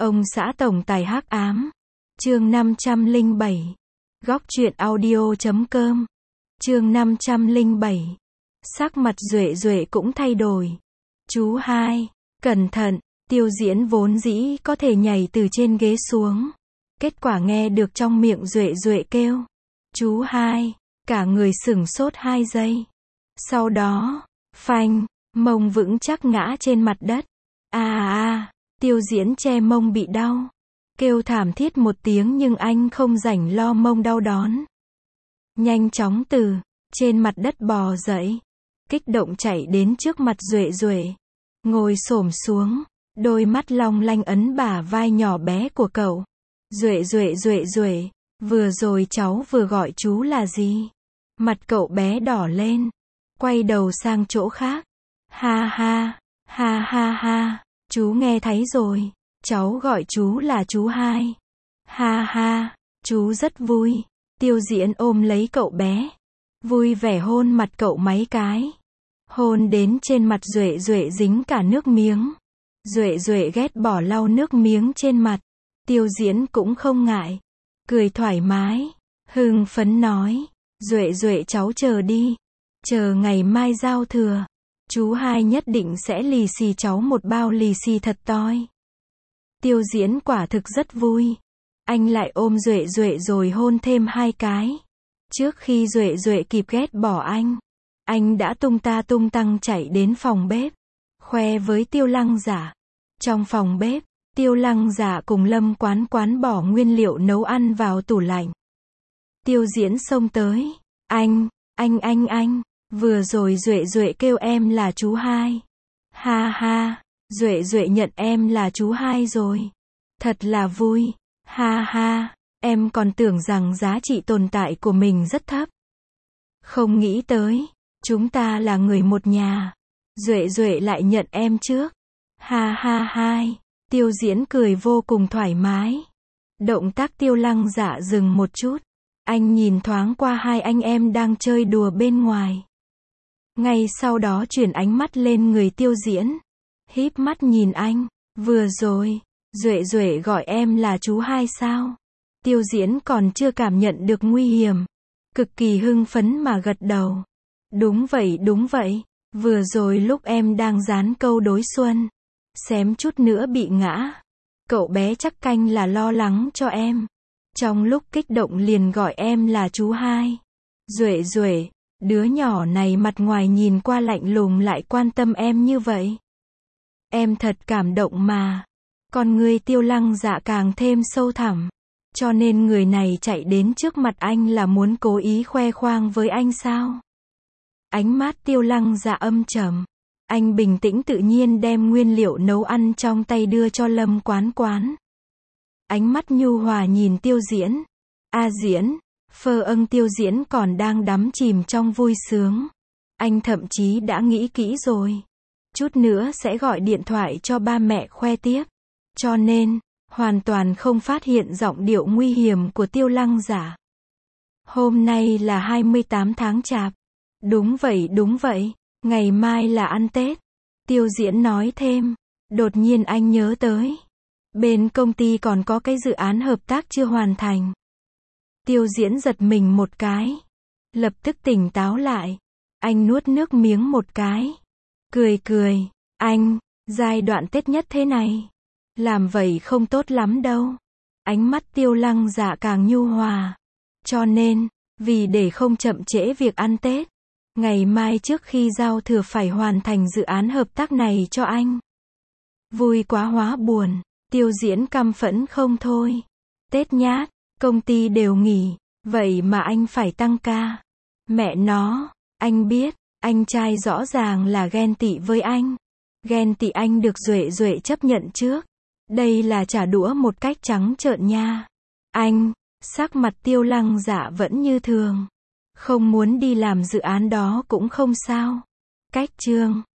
Ông xã tổng tài hắc ám. Chương 507. Góc truyện audio.com. Chương 507. Sắc mặt Duệ Duệ cũng thay đổi. Chú hai, cẩn thận. Tiêu Diễn vốn dĩ có thể nhảy từ trên ghế xuống. Kết quả nghe được trong miệng Duệ Duệ kêu chú hai, cả người sửng sốt 2 giây. Sau đó, phanh, mông vững chắc ngã trên mặt đất. Tiêu Diễn che mông bị đau. Kêu thảm thiết một tiếng nhưng anh không rảnh lo mông đau đón. Nhanh chóng từ trên mặt đất bò dậy. Kích động chạy đến trước mặt Duệ Duệ. Ngồi xổm xuống, đôi mắt long lanh ấn bả vai nhỏ bé của cậu. Duệ Duệ, vừa rồi cháu vừa gọi chú là gì? Mặt cậu bé đỏ lên. Quay đầu sang chỗ khác. Ha, chú nghe thấy rồi. Cháu gọi chú là chú hai. Ha, chú rất vui. Tiêu Diễn ôm lấy cậu bé. Vui vẻ hôn mặt cậu mấy cái. Hôn đến trên mặt Duệ Duệ dính cả nước miếng. Duệ Duệ ghét bỏ lau nước miếng trên mặt. Tiêu Diễn cũng không ngại. Cười thoải mái. Hưng phấn nói. Duệ cháu chờ đi. Chờ ngày mai giao thừa. Chú hai nhất định sẽ lì xì cháu một bao lì xì thật toi. Tiêu Diễn quả thực rất vui. Anh lại ôm Duệ Duệ rồi hôn thêm 2 cái. Trước khi Duệ Duệ kịp ghét bỏ anh đã tung ta tung tăng chạy đến phòng bếp. Khoe với Tiêu Lăng Giả. Trong phòng bếp, Tiêu Lăng Giả cùng Lâm Quán bỏ nguyên liệu nấu ăn vào tủ lạnh. Tiêu Diễn xông tới. Anh, vừa rồi Duệ Duệ kêu em là chú hai. Ha, Duệ nhận em là chú hai rồi. Thật là vui. Ha, em còn tưởng rằng giá trị tồn tại của mình rất thấp. Không nghĩ tới, chúng ta là người một nhà. Duệ lại nhận em trước. Ha, Tiêu Diễn cười vô cùng thoải mái. Động tác Tiêu Lăng Giả dừng một chút. Anh nhìn thoáng qua 2 anh em đang chơi đùa bên ngoài. Ngay sau đó chuyển ánh mắt lên người Tiêu Diễn. Híp mắt nhìn anh. Vừa rồi, Duệ gọi em là chú hai sao? Tiêu Diễn còn chưa cảm nhận được nguy hiểm. Cực kỳ hưng phấn mà gật đầu. Đúng vậy. Vừa rồi lúc em đang dán câu đối xuân. Xém chút nữa bị ngã. Cậu bé chắc canh là lo lắng cho em. Trong lúc kích động liền gọi em là chú hai. Duệ, đứa nhỏ này mặt ngoài nhìn qua lạnh lùng lại quan tâm em như vậy. Em thật cảm động mà. Con người Tiêu Lăng Dạ càng thêm sâu thẳm. Cho nên người này chạy đến trước mặt anh là muốn cố ý khoe khoang với anh sao? Ánh mắt Tiêu Lăng Dạ âm trầm. Anh bình tĩnh tự nhiên đem nguyên liệu nấu ăn trong tay đưa cho Lâm Quán. Ánh mắt nhu hòa nhìn Tiêu Diễn. Diễn, Tiêu Diễn còn đang đắm chìm trong vui sướng. Anh thậm chí đã nghĩ kỹ rồi. Chút nữa sẽ gọi điện thoại cho ba mẹ khoe tiếp. Cho nên, hoàn toàn không phát hiện giọng điệu nguy hiểm của Tiêu Lăng Giả. Hôm nay là 28 tháng Chạp. Đúng vậy, ngày mai là ăn Tết. Tiêu Diễn nói thêm. Đột nhiên anh nhớ tới. Bên công ty còn có cái dự án hợp tác chưa hoàn thành. Tiêu Diễn giật mình một cái. Lập tức tỉnh táo lại. Anh nuốt nước miếng một cái. Cười. Anh, giai đoạn Tết nhất thế này. Làm vậy không tốt lắm đâu. Ánh mắt Tiêu Lăng Dạ càng nhu hòa. Cho nên, vì để không chậm trễ việc ăn Tết. Ngày mai trước khi giao thừa phải hoàn thành dự án hợp tác này cho anh. Vui quá hóa buồn. Tiêu Diễn căm phẫn không thôi. Tết nhát, công ty đều nghỉ. Vậy mà anh phải tăng ca. Mẹ nó, anh biết, anh trai rõ ràng là ghen tị với anh. Ghen tị anh được Duệ chấp nhận trước. Đây là trả đũa một cách trắng trợn nha. Anh, sắc mặt Tiêu Lăng Dạ vẫn như thường. Không muốn đi làm dự án đó cũng không sao. Cách chương